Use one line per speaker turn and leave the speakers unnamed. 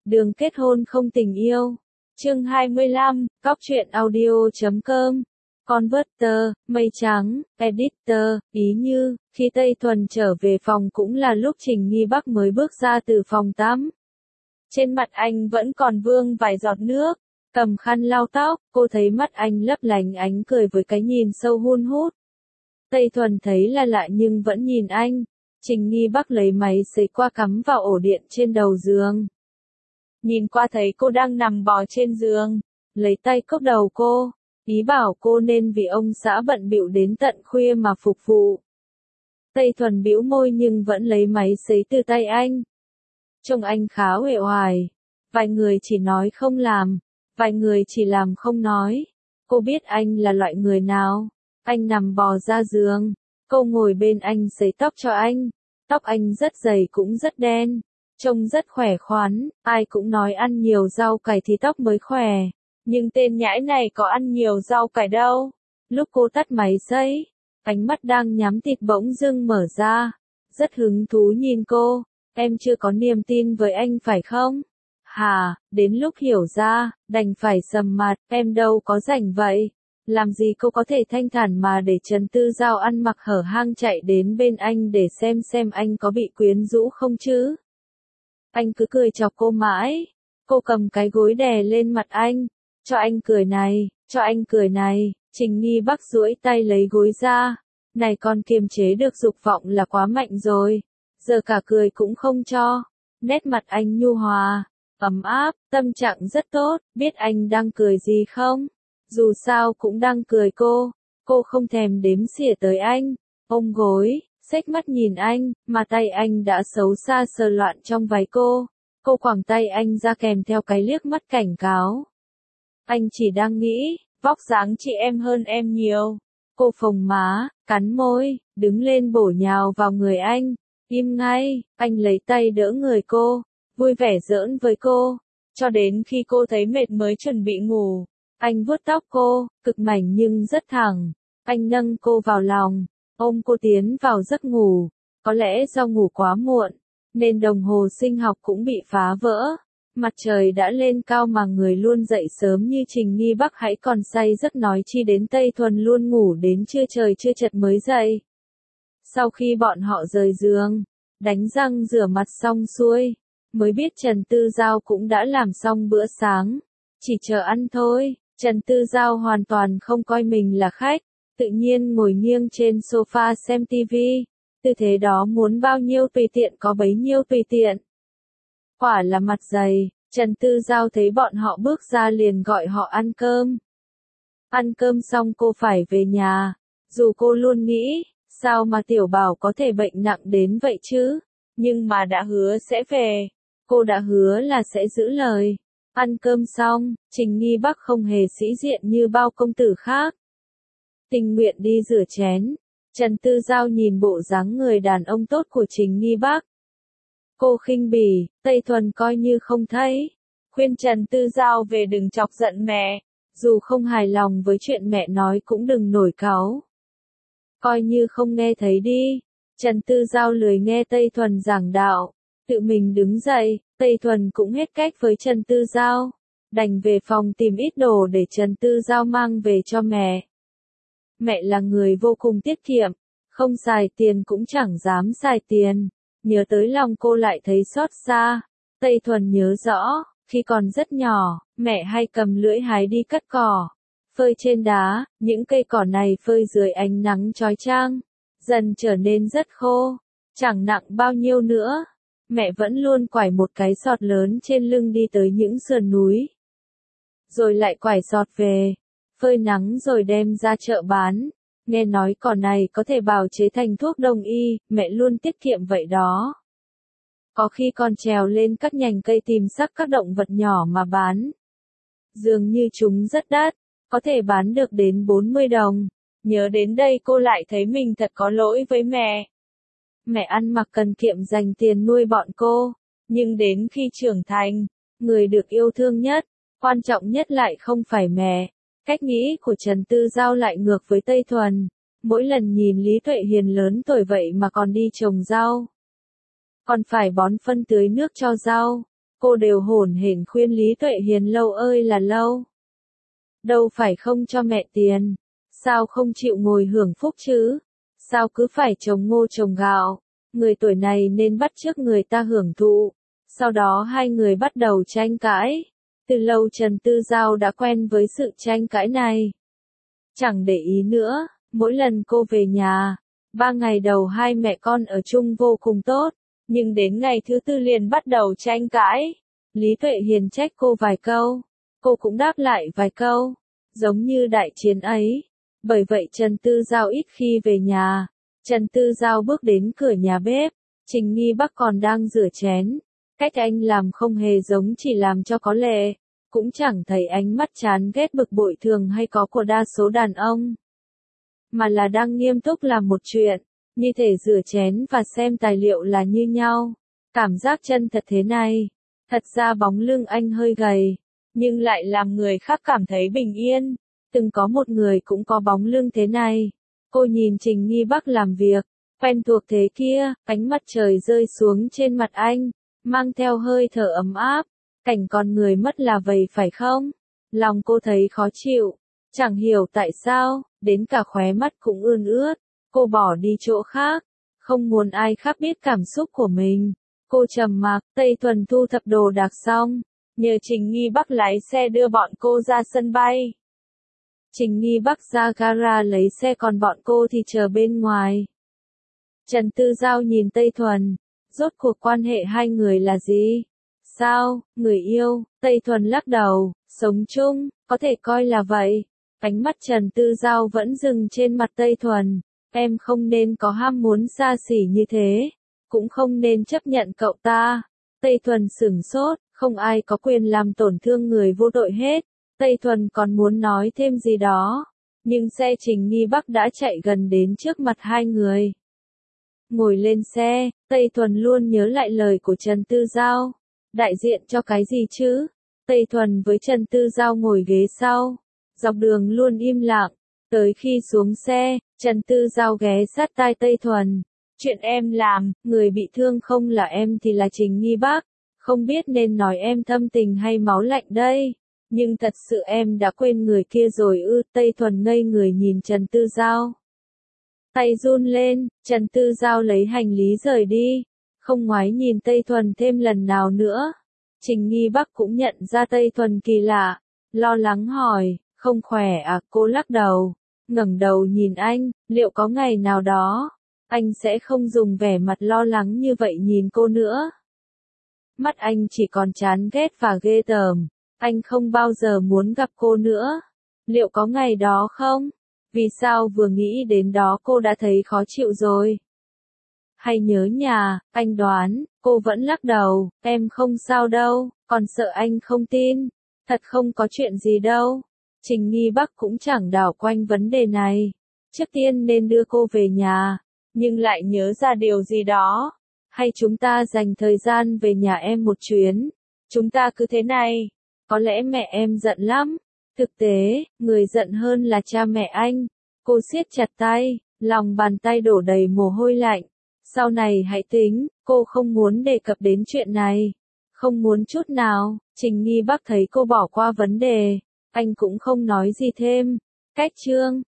Đường kết hôn không tình yêu. Chương 25, Cóc truyện audio.com. Converter, mây trắng, editor, ý như, khi Tây Thuần trở về phòng cũng là lúc Trình Nghi Bắc mới bước ra từ phòng tắm. Trên mặt anh vẫn còn vương vài giọt nước, cầm khăn lau tóc, cô thấy mắt anh lấp lánh ánh cười với cái nhìn sâu hun hút. Tây Thuần thấy là lạ nhưng vẫn nhìn anh. Trình Nghi Bắc lấy máy sấy qua cắm vào ổ điện trên đầu giường. Nhìn qua thấy cô đang nằm bò trên giường, lấy tay cốc đầu cô, ý bảo cô nên vì ông xã bận bịu đến tận khuya mà phục vụ. Tây Thuần bĩu môi nhưng vẫn lấy máy sấy từ tay anh. Trông anh khá uể oải, vài người chỉ nói không làm, vài người chỉ làm không nói. Cô biết anh là loại người nào. Anh nằm bò ra giường, cô ngồi bên anh sấy tóc cho anh. Tóc anh rất dày cũng rất đen, trông rất khỏe khoắn, ai cũng nói ăn nhiều rau cải thì tóc mới khỏe. Nhưng tên nhãi này có ăn nhiều rau cải đâu. Lúc cô tắt máy sấy, ánh mắt đang nhắm tịt bỗng dưng mở ra, rất hứng thú nhìn cô. Em chưa có niềm tin với anh phải không? Hả, đến lúc hiểu ra, đành phải sầm mặt, em đâu có rảnh vậy. Làm gì cô có thể thanh thản mà để Trần Tư Giao ăn mặc hở hang chạy đến bên anh để xem anh có bị quyến rũ không chứ? Anh cứ cười chọc cô mãi. Cô cầm cái gối đè lên mặt anh. Cho anh cười này, cho anh cười này. Trình Nghi Bắc duỗi tay lấy gối ra. Này con kiềm chế được dục vọng là quá mạnh rồi. Giờ cả cười cũng không cho. Nét mặt anh nhu hòa, ấm áp, tâm trạng rất tốt. Biết anh đang cười gì không? Dù sao cũng đang cười cô không thèm đếm xỉa tới anh, ôm gối, xếch mắt nhìn anh, mà tay anh đã xấu xa sờ loạn trong váy cô quẳng tay anh ra kèm theo cái liếc mắt cảnh cáo. Anh chỉ đang nghĩ, vóc dáng chị em hơn em nhiều. Cô phồng má, cắn môi, đứng lên bổ nhào vào người anh, im ngay, anh lấy tay đỡ người cô, vui vẻ giỡn với cô, cho đến khi cô thấy mệt mới chuẩn bị ngủ. Anh vuốt tóc cô, cực mảnh nhưng rất thẳng. Anh nâng cô vào lòng, ôm cô tiến vào giấc ngủ. Có lẽ do ngủ quá muộn, nên đồng hồ sinh học cũng bị phá vỡ. Mặt trời đã lên cao mà người luôn dậy sớm như Trình Nghi Bắc hãy còn say giấc nói chi đến Tây Thuần luôn ngủ đến trưa trời chưa chật mới dậy. Sau khi bọn họ rời giường, đánh răng rửa mặt xong xuôi, mới biết Trần Tư Giao cũng đã làm xong bữa sáng. Chỉ chờ ăn thôi. Trần Tư Giao hoàn toàn không coi mình là khách, tự nhiên ngồi nghiêng trên sofa xem tivi, tư thế đó muốn bao nhiêu tùy tiện có bấy nhiêu tùy tiện. Quả là mặt dày, Trần Tư Giao thấy bọn họ bước ra liền gọi họ ăn cơm. Ăn cơm xong cô phải về nhà, dù cô luôn nghĩ, sao mà Tiểu Bảo có thể bệnh nặng đến vậy chứ, nhưng mà đã hứa sẽ về, cô đã hứa là sẽ giữ lời. Ăn cơm xong, Trình Nghi Bắc không hề sĩ diện như bao công tử khác. Tình nguyện đi rửa chén. Trần Tư Giao nhìn bộ dáng người đàn ông tốt của Trình Nghi Bắc. Cô khinh bỉ, Tây Thuần coi như không thấy. Khuyên Trần Tư Giao về đừng chọc giận mẹ. Dù không hài lòng với chuyện mẹ nói cũng đừng nổi cáu. Coi như không nghe thấy đi. Trần Tư Giao lười nghe Tây Thuần giảng đạo. Tự mình đứng dậy, Tây Thuần cũng hết cách với Trần Tư Giao. Đành về phòng tìm ít đồ để Trần Tư Giao mang về cho mẹ. Mẹ là người vô cùng tiết kiệm, không xài tiền cũng chẳng dám xài tiền. Nhớ tới lòng cô lại thấy xót xa. Tây Thuần nhớ rõ, khi còn rất nhỏ, mẹ hay cầm lưỡi hái đi cắt cỏ. Phơi trên đá, những cây cỏ này phơi dưới ánh nắng chói chang. Dần trở nên rất khô, chẳng nặng bao nhiêu nữa. Mẹ vẫn luôn quải một cái sọt lớn trên lưng đi tới những sườn núi. Rồi lại quải sọt về, phơi nắng rồi đem ra chợ bán. Nghe nói cỏ này có thể bào chế thành thuốc đông y, mẹ luôn tiết kiệm vậy đó. Có khi còn trèo lên các nhành cây tìm xác các động vật nhỏ mà bán. Dường như chúng rất đắt, có thể bán được đến 40 đồng. Nhớ đến đây cô lại thấy mình thật có lỗi với mẹ. Mẹ ăn mặc cần kiệm dành tiền nuôi bọn cô, nhưng đến khi trưởng thành, người được yêu thương nhất, quan trọng nhất lại không phải mẹ. Cách nghĩ của Trần Tư Giao lại ngược với Tây Thuần. Mỗi lần nhìn Lý Tuệ Hiền lớn tuổi vậy mà còn đi trồng rau, còn phải bón phân tưới nước cho rau, cô đều hổn hển khuyên Lý Tuệ Hiền lâu ơi là lâu. Đâu phải không cho mẹ tiền, sao không chịu ngồi hưởng phúc chứ, sao cứ phải trồng ngô trồng gạo, người tuổi này nên bắt chước người ta hưởng thụ. Sau đó hai người bắt đầu tranh cãi, từ lâu Trần Tư Giao đã quen với sự tranh cãi này. Chẳng để ý nữa, mỗi lần cô về nhà, 3 ngày đầu hai mẹ con ở chung vô cùng tốt, nhưng đến ngày thứ 4 liền bắt đầu tranh cãi. Lý Tuệ Hiền trách cô vài câu, cô cũng đáp lại vài câu, giống như đại chiến ấy. Bởi vậy Trần Tư Giao ít khi về nhà. Trần Tư Giao bước đến cửa nhà bếp, Trình Nghi Bắc còn đang rửa chén. Cách anh làm không hề giống chỉ làm cho có lệ, cũng chẳng thấy ánh mắt chán ghét bực bội thường hay có của đa số đàn ông, mà là đang nghiêm túc làm một chuyện, như thể rửa chén và xem tài liệu là như nhau. Cảm giác chân thật thế này, thật ra bóng lưng anh hơi gầy, nhưng lại làm người khác cảm thấy bình yên. Từng có một người cũng có bóng lưng thế này. Cô nhìn Trình Nghi Bắc làm việc, quen thuộc thế kia, ánh mặt trời rơi xuống trên mặt anh, mang theo hơi thở ấm áp. Cảnh con người mất là vậy phải không? Lòng cô thấy khó chịu, chẳng hiểu tại sao, đến cả khóe mắt cũng ươn ướt. Cô bỏ đi chỗ khác, không muốn ai khác biết cảm xúc của mình. Cô trầm mặc, Tây Thuần thu thập đồ đạc xong, nhờ Trình Nghi Bắc lái xe đưa bọn cô ra sân bay. Trình Nghi Bắc ra gara lấy xe còn bọn cô thì chờ bên ngoài. Trần Tư Giao nhìn Tây Thuần, rốt cuộc quan hệ hai người là gì? Sao, người yêu? Tây Thuần lắc đầu, sống chung, có thể coi là vậy. Ánh mắt Trần Tư Giao vẫn dừng trên mặt Tây Thuần. Em không nên có ham muốn xa xỉ như thế, cũng không nên chấp nhận cậu ta. Tây Thuần sửng sốt, không ai có quyền làm tổn thương người vô tội hết. Tây Thuần còn muốn nói thêm gì đó, nhưng xe Trình Nghi Bắc đã chạy gần đến trước mặt hai người. Ngồi lên xe, Tây Thuần luôn nhớ lại lời của Trần Tư Giao. Đại diện cho cái gì chứ? Tây Thuần với Trần Tư Giao ngồi ghế sau, dọc đường luôn im lặng. Tới khi xuống xe, Trần Tư Giao ghé sát tai Tây Thuần. Chuyện em làm, người bị thương không là em thì là Trình Nghi Bắc. Không biết nên nói em thâm tình hay máu lạnh đây. Nhưng thật sự em đã quên người kia rồi ư? Tây Thuần ngây người nhìn Trần Tư Giao. Tay run lên, Trần Tư Giao lấy hành lý rời đi. Không ngoái nhìn Tây Thuần thêm lần nào nữa. Trình Nghi Bắc cũng nhận ra Tây Thuần kỳ lạ. Lo lắng hỏi, không khỏe à? Cô lắc đầu, ngẩng đầu nhìn anh, liệu có ngày nào đó, anh sẽ không dùng vẻ mặt lo lắng như vậy nhìn cô nữa. Mắt anh chỉ còn chán ghét và ghê tởm. Anh không bao giờ muốn gặp cô nữa. Liệu có ngày đó không? Vì sao vừa nghĩ đến đó cô đã thấy khó chịu rồi? Hay nhớ nhà, anh đoán, cô vẫn lắc đầu, em không sao đâu, còn sợ anh không tin. Thật không có chuyện gì đâu. Trình Nghi Bắc cũng chẳng đảo quanh vấn đề này. Trước tiên nên đưa cô về nhà, nhưng lại nhớ ra điều gì đó. Hay chúng ta dành thời gian về nhà em một chuyến? Chúng ta cứ thế này. Có lẽ mẹ em giận lắm. Thực tế, người giận hơn là cha mẹ anh. Cô siết chặt tay, lòng bàn tay đổ đầy mồ hôi lạnh. Sau này hãy tính, cô không muốn đề cập đến chuyện này. Không muốn chút nào. Trình Nghi Bắc thấy cô bỏ qua vấn đề, anh cũng không nói gì thêm. Cách chương